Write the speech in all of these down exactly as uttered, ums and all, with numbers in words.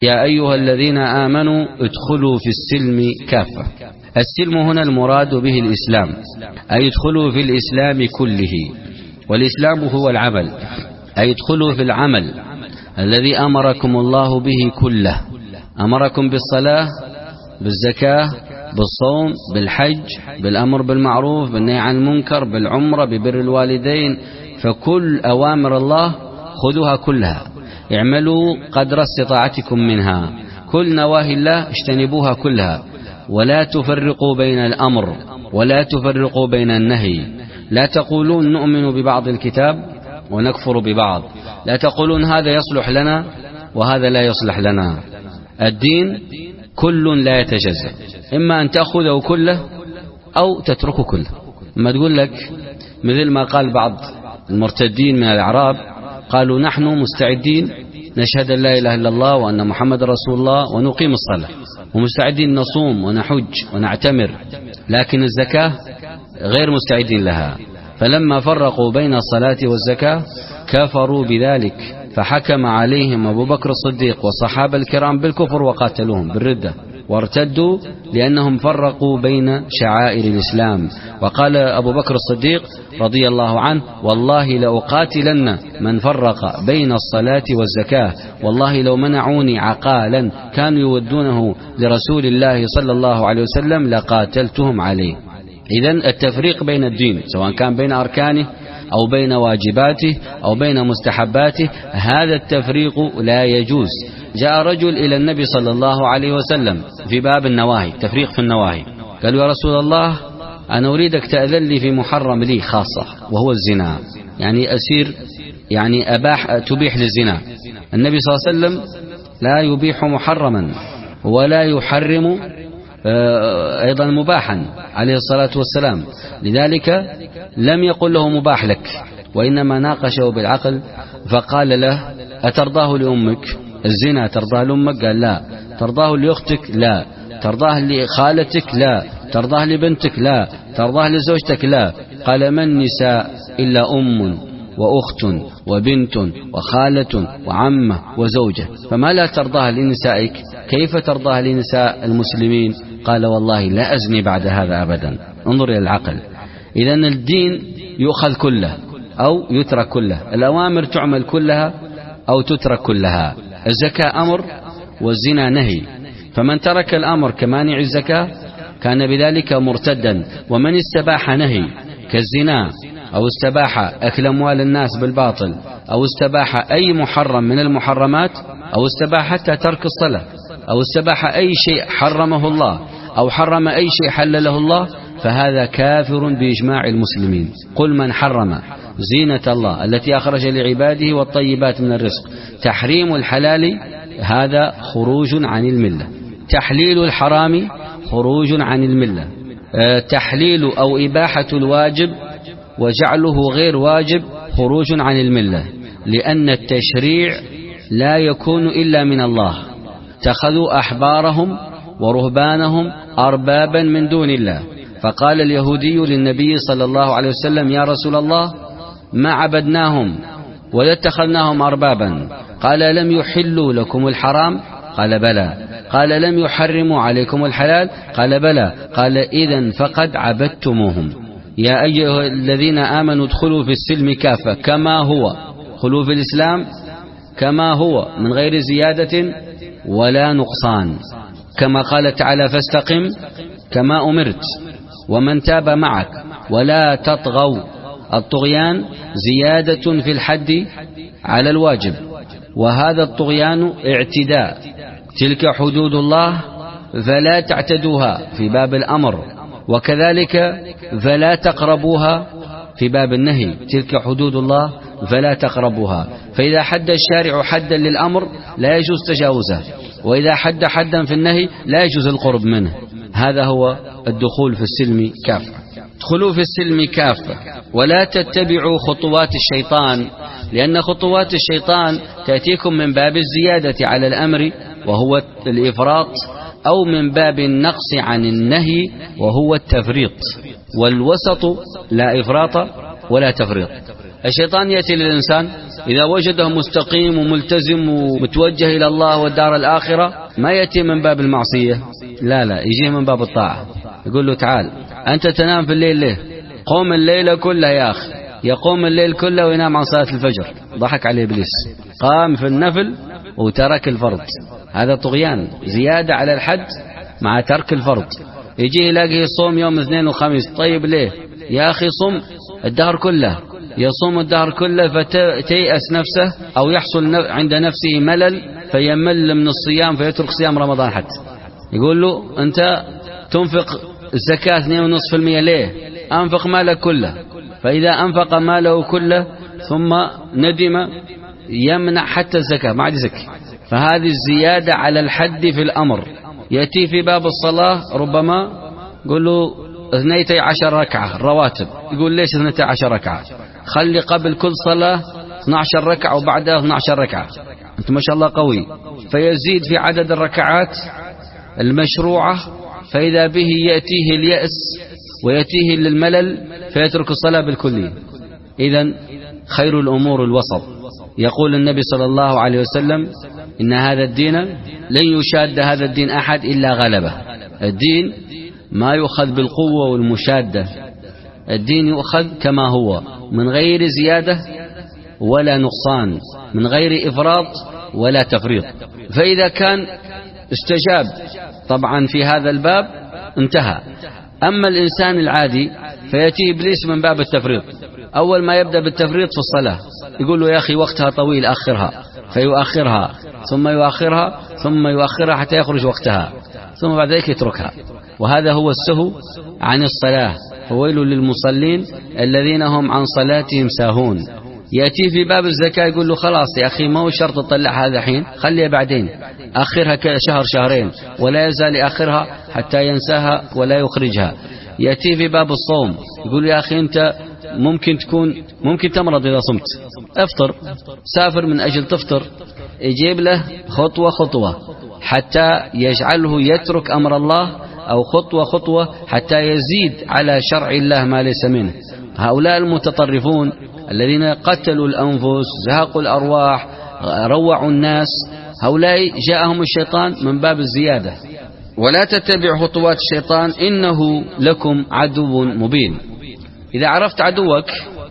يا أيها الذين آمنوا ادخلوا في السلم كافة. السلم هنا المراد به الإسلام، أي ادخلوا في الإسلام كله، والإسلام هو العمل، أي ادخلوا في العمل الذي أمركم الله به كله. أمركم بالصلاة، بالزكاة، بالصوم، بالحج، بالأمر بالمعروف، بالنهي عن المنكر، بالعمرة، ببر الوالدين. فكل أوامر الله خذوها كلها، اعملوا قدر استطاعتكم منها. كل نواهي الله اجتنبوها كلها، ولا تفرقوا بين الأمر ولا تفرقوا بين النهي. لا تقولون نؤمن ببعض الكتاب ونكفر ببعض، لا تقولون هذا يصلح لنا وهذا لا يصلح لنا. الدين كل لا يتجزأ، إما أن تأخذه كله أو تتركه كله. ما تقول لك مثل ما قال بعض المرتدين من الأعراب، قالوا نحن مستعدين نشهد أن لا إله إلا الله وأن محمد رسول الله ونقيم الصلاة، ومستعدين نصوم ونحج ونعتمر، لكن الزكاة غير مستعدين لها. فلما فرقوا بين الصلاة والزكاة كفروا بذلك، فحكم عليهم أبو بكر الصديق والصحابة الكرام بالكفر وقاتلوهم بالردة، وارتدوا لأنهم فرقوا بين شعائر الإسلام. وقال أبو بكر الصديق رضي الله عنه: والله لأقاتلن من فرق بين الصلاة والزكاة، والله لو منعوني عقالا كانوا يودونه لرسول الله صلى الله عليه وسلم لقاتلتهم عليه. إذن التفريق بين الدين سواء كان بين أركانه أو بين واجباته أو بين مستحباته، هذا التفريق لا يجوز. جاء رجل إلى النبي صلى الله عليه وسلم في باب النواهي، تفريق في النواهي، قالوا: يا رسول الله أنا أريدك تأذن لي في محرم لي خاصة وهو الزنا، يعني أسير يعني أباح تبيح للزنا. النبي صلى الله عليه وسلم لا يبيح محرما ولا يحرم أيضا مباحا عليه الصلاة والسلام، لذلك لم يقل له مباح لك، وإنما ناقشه بالعقل فقال له: أترضاه لأمك؟ الزنا ترضاه لأمك؟ قال لا. ترضاه لأختك؟ لا. ترضاه لخالتك؟ لا. ترضاه لبنتك؟ لا. ترضاه لزوجتك؟ لا. قال: ما النساء إلا أم وأخت وبنت وخالة وعمة وزوجة، فما لا ترضاها لنسائك؟ كيف ترضاها لنساء المسلمين؟ قال: والله لا أزني بعد هذا أبدا. انظر إلى العقل. إذن الدين يؤخذ كله أو يترك كله، الأوامر تعمل كلها أو تترك كلها. الزكاة أمر والزنا نهي، فمن ترك الأمر كمانع الزكاة كان بذلك مرتدا. ومن استباح نهي كالزنا أو استباح أكل أموال الناس بالباطل أو استباح أي محرم من المحرمات أو استباح حتى ترك الصلاة أو استباح أي شيء حرمه الله أو حرم أي شيء حلله الله، فهذا كافر بإجماع المسلمين. قل من حرم زينة الله التي أخرج لعباده والطيبات من الرزق. تحريم الحلال هذا خروج عن الملة، تحليل الحرام خروج عن الملة، تحليل أو إباحة الواجب وجعله غير واجب خروج عن الملة، لأن التشريع لا يكون إلا من الله. اتخذوا أحبارهم ورهبانهم أربابا من دون الله. فقال اليهودي للنبي صلى الله عليه وسلم: يا رسول الله ما عبدناهم ولا اتخذناهم أربابا. قال: لم يحلوا لكم الحرام؟ قال: بلى. قال: لم يحرموا عليكم الحلال؟ قال: بلى. قال: إذن فقد عبدتموهم. يا أيها الذين آمنوا ادخلوا في السلم كافة كما هو، ادخلوا في الإسلام كما هو من غير زيادة ولا نقصان، كما قال تعالى: فاستقم كما أمرت ومن تاب معك ولا تطغوا. الطغيان زيادة في الحد على الواجب، وهذا الطغيان اعتداء. تلك حدود الله فلا تعتدوها في باب الأمر، وكذلك فلا تقربوها في باب النهي. تلك حدود الله فلا تقربوها. فإذا حد الشارع حدا للأمر لا يجوز تجاوزه، وإذا حد حدا في النهي لا يجوز القرب منه. هذا هو الدخول في السلم كافة. ادخلوا في السلم كافة ولا تتبعوا خطوات الشيطان، لأن خطوات الشيطان تأتيكم من باب الزيادة على الأمر وهو الإفراط، أو من باب النقص عن النهي وهو التفريط. والوسط لا إفراط ولا تفريط. الشيطان يأتي للإنسان إذا وجده مستقيم وملتزم ومتوجه إلى الله والدار الآخرة ما يأتي من باب المعصية، لا لا، يجيه من باب الطاعة. يقول له تعال أنت تنام في الليل ليه؟ قوم الليل كله يا أخي. يقوم الليل كله وينام عن صلاة الفجر. ضحك عليه إبليس، قام في النفل وترك الفرض. هذا طغيان، زيادة على الحد مع ترك الفرض. يجيه يلاقيه يصوم يوم اثنين وخميس. طيب ليه يا أخي؟ صم الدهر كله، يصوم الدهر كله فتيأس نفسه أو يحصل عند نفسه ملل فيمل من الصيام فيترك صيام رمضان. حتى يقول له أنت تنفق الزكاة اثنين فاصلة خمسة بالمئة ليه؟ أنفق مالك كله. فإذا أنفق ماله كله ثم ندم يمنع حتى الزكاة، ما عاد يزكي. فهذه الزيادة على الحد في الأمر. يأتي في باب الصلاة ربما يقول له اثنتي عشر ركعة رواتب. يقول ليش اثنتي عشر ركعة؟ خلي قبل كل صلاة اثنتي عشرة ركعة وبعدها اثنتي عشرة ركعة. أنت ما شاء الله قوي. فيزيد في عدد الركعات المشروعة، فإذا به يأتيه اليأس ويأتيه للملل فيترك الصلاة بالكلية. إذن خير الأمور الوسط. يقول النبي صلى الله عليه وسلم إن هذا الدين لن يشاد هذا الدين أحد إلا غلبه. الدين ما يؤخذ بالقوة والمشادة، الدين يؤخذ كما هو من غير زيادة ولا نقصان، من غير إفراط ولا تفريط. فإذا كان استجاب طبعا في هذا الباب انتهى. أما الإنسان العادي فيأتي إبليس من باب التفريط. أول ما يبدأ بالتفريط في الصلاة يقول له يا أخي وقتها طويل أخرها، فيؤخرها ثم يؤخرها ثم يؤخرها حتى يخرج وقتها، ثم بعد ذلك يتركها. وهذا هو السهو عن الصلاة. فويل للمصلين الذين هم عن صلاتهم ساهون. يأتي في باب الزكاة يقول له خلاص يا أخي ما هو شرط تطلع هذا حين، خليها بعدين، أخرها شهر شهرين، ولا يزال آخرها حتى ينساها ولا يخرجها. يأتي في باب الصوم يقول يا أخي أنت ممكن تكون ممكن تمرض إذا صمت، افطر، سافر من أجل تفطر. يجيب له خطوة خطوة حتى يجعله يترك أمر الله، أو خطوة خطوة حتى يزيد على شرع الله ما ليس منه. هؤلاء المتطرفون الذين قتلوا الأنفس، زهقوا الأرواح، روعوا الناس، هؤلاء جاءهم الشيطان من باب الزيادة. ولا تتبع خطوات الشيطان إنه لكم عدو مبين. إذا عرفت عدوك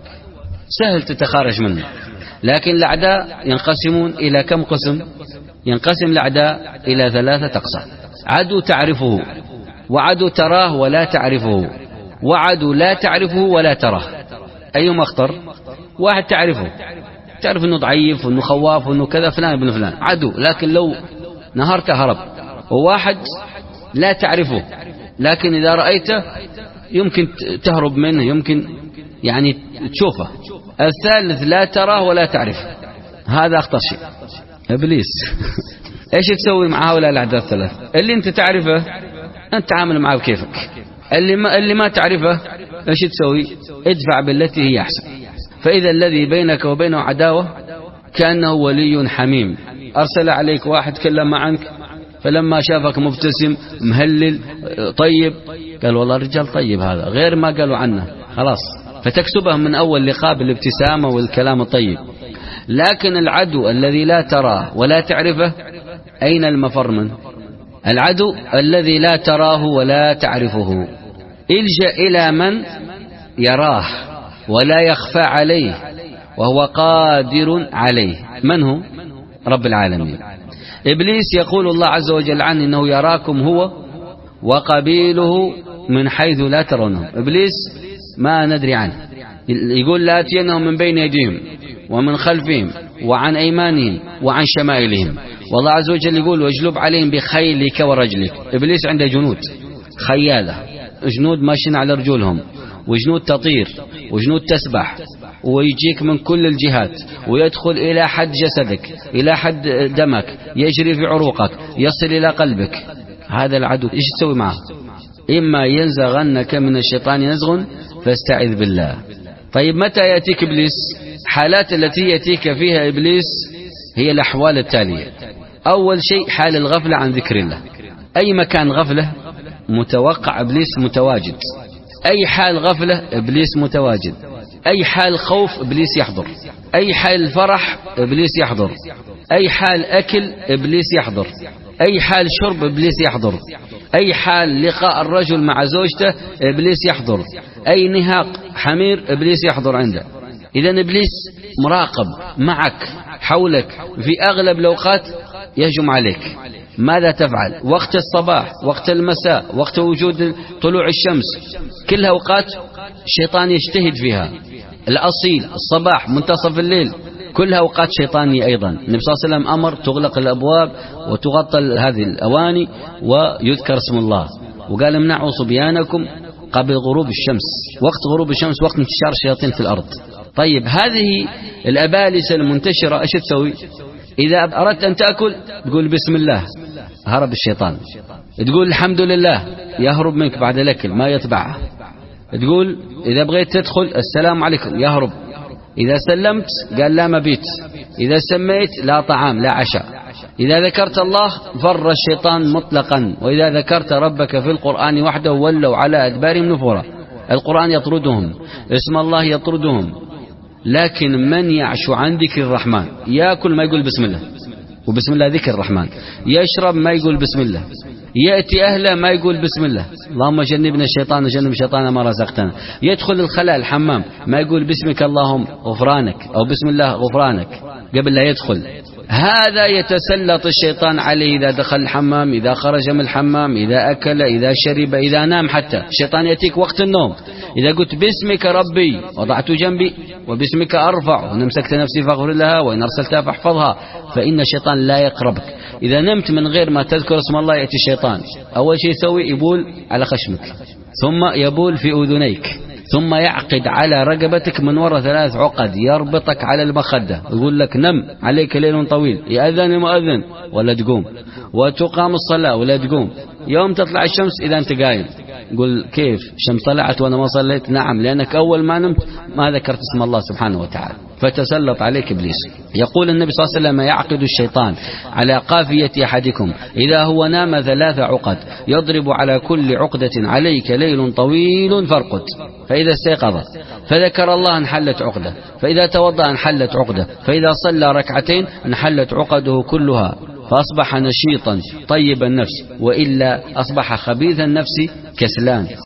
سهل تتخارج منه. لكن الأعداء ينقسمون إلى كم قسم؟ ينقسم الأعداء إلى ثلاثة أقسام: عدو تعرفه، وعدو تراه ولا تعرفه، وعدو لا تعرفه ولا تراه. أيهم أخطر؟ واحد تعرفه، تعرف أنه ضعيف وأنه خواف وأنه كذا، فلان ابن فلان عدو، لكن لو نهرت هرب. وواحد لا تعرفه لكن إذا رأيته يمكن تهرب منه، يمكن يعني تشوفه. الثالث لا تراه ولا تعرفه، هذا أخطر شيء، إبليس. إيش تسوي مع هؤلاء الأعداء الثلاث؟ اللي أنت تعرفه أنت تعامل معه بكيفك، اللي ما, اللي ما تعرفه إيش تسوي؟ ادفع بالتي هي أحسن. فإذا الذي بينك وبينه عداوة كأنه ولي حميم. أرسل عليك واحد كلم عنك، فلما شافك مبتسم مهلل طيب قال والله رجال طيب، هذا غير ما قالوا عنه، خلاص فتكسبه من أول لقاء بالابتسامة والكلام الطيب. لكن العدو الذي لا تراه ولا تعرفه أين المفر منه؟ العدو الذي لا تراه ولا تعرفه الجأ إلى من يراه ولا يخفى عليه وهو قادر عليه. من هو؟ رب العالمين. إبليس يقول الله عز وجل عنه إنه يراكم هو وقبيله من حيث لا ترونهم. إبليس ما ندري عنه، يقول لا أتينهم من بين يديهم ومن خلفهم وعن أيمانهم وعن شمائلهم. والله عز وجل يقول واجلب عليهم بخيلك ورجلك. إبليس عنده جنود خيالة، جنود ماشيين على رجولهم، وجنود تطير، وجنود تسبح، ويجيك من كل الجهات، ويدخل إلى حد جسدك، إلى حد دمك، يجري في عروقك، يصل إلى قلبك. هذا العدو إيش تسوي معه؟ إما ينزغنك من الشيطان نزغ فاستعذ بالله. طيب متى يأتيك إبليس؟ حالات التي يأتيك فيها إبليس هي الأحوال التالية. أول شيء حال الغفلة عن ذكر الله. أي مكان غفلة متوقع إبليس متواجد، أي حال غفلة إبليس متواجد. أي حال خوف إبليس يحضر، أي حال فرح إبليس يحضر، أي حال أكل إبليس يحضر، أي حال شرب إبليس يحضر، أي حال لقاء الرجل مع زوجته إبليس يحضر، أي نهاق حمير إبليس يحضر عنده. إذن إبليس مراقب معك حولك في أغلب الأوقات يهجم عليك. ماذا تفعل؟ وقت الصباح، وقت المساء، وقت وجود طلوع الشمس، كلها أوقات الشيطان يجتهد فيها. الأصيل، الصباح، منتصف الليل، كلها أوقات شيطانية أيضا. النبي صلى الله عليه وسلم أمر تغلق الأبواب وتغطى هذه الأواني ويذكر اسم الله، وقال امنعوا صبيانكم قبل غروب الشمس. وقت غروب الشمس وقت انتشار الشياطين في الأرض. طيب هذه الأبالسة المنتشرة ايش تسوي؟ إذا أردت أن تأكل تقول بسم الله، هرب الشيطان. تقول الحمد لله، يهرب منك بعد الأكل ما يتبعه. تقول إذا بغيت تدخل السلام عليكم، يهرب. إذا سلمت قال لا مبيت. إذا سميت لا طعام لا عشاء. إذا ذكرت الله فر الشيطان مطلقا. وإذا ذكرت ربك في القرآن وحده ولوا على أدبارهم نفورا. القرآن يطردهم، اسم الله يطردهم. لكن من يعش عن ذكر الرحمن، يأكل ما يقول بسم الله، وبسم الله ذكر الرحمن، يشرب ما يقول بسم الله، يأتي أهله ما يقول بسم الله، اللهم جنبنا الشيطان وجنب الشيطان ما رزقتنا، يدخل الخلاء الحمام ما يقول باسمك اللهم غفرانك أو بسم الله غفرانك قبل لا يدخل. هذا يتسلط الشيطان عليه إذا دخل الحمام، إذا خرج من الحمام، إذا أكل، إذا شرب، إذا نام. حتى الشيطان يأتيك وقت النوم، إذا قلت باسمك ربي وضعت جنبي وباسمك أرفع وإن أمسكت نفسي فاغفر لها وإن أرسلتها فاحفظها، فإن الشيطان لا يقربك. إذا نمت من غير ما تذكر اسم الله يأتي الشيطان. أول شيء يسوي يبول على خشمك، ثم يبول في أذنيك، ثم يعقد على رقبتك من وراء ثلاث عقد، يربطك على المخدة، يقول لك نم عليك ليل طويل، يأذن المؤذن ولا تقوم، وتقام الصلاة ولا تقوم. يوم تطلع الشمس إذا أنت قايم قل كيف الشمس طلعت وأنا ما صليت؟ نعم، لأنك أول ما نمت ما ذكرت اسم الله سبحانه وتعالى، فتسلط عليك إبليس. يقول النبي صلى الله عليه وسلم يعقد الشيطان على قافية أحدكم إذا هو نام ثلاث عقد، يضرب على كل عقدة عليك ليل طويل فارقد. فإذا استيقظ فذكر الله انحلت عقدة، فإذا توضأ انحلت عقدة، فإذا صلى ركعتين انحلت عقده كلها، فأصبح نشيطا طيب النفس، وإلا أصبح خبيث النفس كسلان.